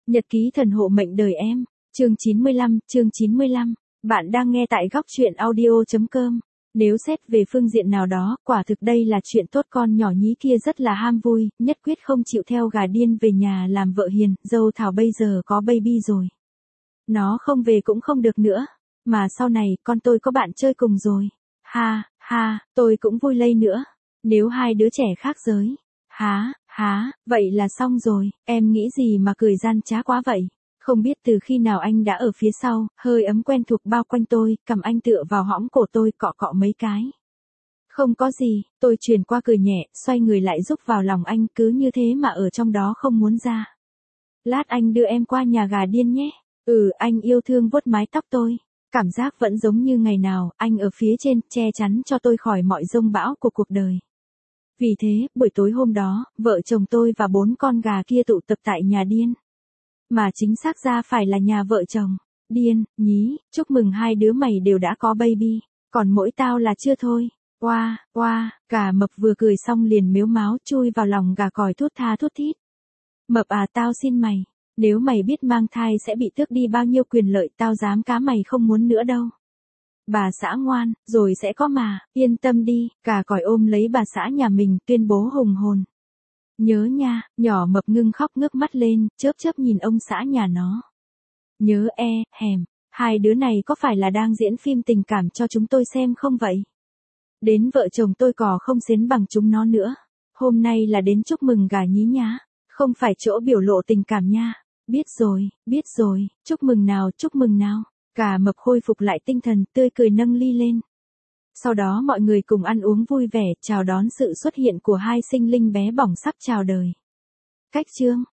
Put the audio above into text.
Nhật ký thần hộ mệnh đời em, chương 95, bạn đang nghe tại góc truyện audio.com. Nếu xét về phương diện nào đó, quả thực đây là chuyện tốt, con nhỏ nhí kia rất là ham vui, nhất quyết không chịu theo gà điên về nhà làm vợ hiền, dâu Thảo bây giờ có baby rồi. Nó không về cũng không được nữa, mà sau này con tôi có bạn chơi cùng rồi. Ha, ha, tôi cũng vui lây nữa. Nếu hai đứa trẻ khác giới. Há, vậy là xong rồi, em nghĩ gì mà cười gian trá quá vậy? Không biết từ khi nào anh đã ở phía sau, hơi ấm quen thuộc bao quanh tôi, cầm anh tựa vào hõm cổ tôi cọ cọ mấy cái. Không có gì, tôi chuyển qua cười nhẹ, xoay người lại rúc vào lòng anh, cứ như thế mà ở trong đó không muốn ra. Lát anh đưa em qua nhà gà điên nhé. Anh yêu thương vuốt mái tóc tôi. Cảm giác vẫn giống như ngày nào, anh ở phía trên, che chắn cho tôi khỏi mọi dông bão của cuộc đời. Vì thế, buổi tối hôm đó, vợ chồng tôi và 4 con gà kia tụ tập tại nhà điên. Mà chính xác ra phải là nhà vợ chồng. Điên, nhí, chúc mừng hai đứa mày đều đã có baby. Còn mỗi tao là chưa thôi. Oa, gà mập vừa cười xong liền mếu máo chui vào lòng gà còi thút tha thút thít. Mập à, tao xin mày. Nếu mày biết mang thai sẽ bị tước đi bao nhiêu quyền lợi, tao dám cá mày không muốn nữa đâu. Bà xã ngoan, rồi sẽ có mà, yên tâm đi. Gà còi ôm lấy bà xã nhà mình, tuyên bố hùng hồn. Nhớ nha, nhỏ mập ngưng khóc ngước mắt lên, chớp nhìn ông xã nhà nó. Nhớ hèm, hai đứa này có phải là đang diễn phim tình cảm cho chúng tôi xem không vậy? Đến vợ chồng tôi cò không xến bằng chúng nó nữa. Hôm nay là đến chúc mừng gà nhí nhá, không phải chỗ biểu lộ tình cảm nha. Biết rồi, chúc mừng nào. Gà mập khôi phục lại tinh thần, tươi cười nâng ly lên. Sau đó mọi người cùng ăn uống vui vẻ, chào đón sự xuất hiện của hai sinh linh bé bỏng sắp chào đời. Cách chương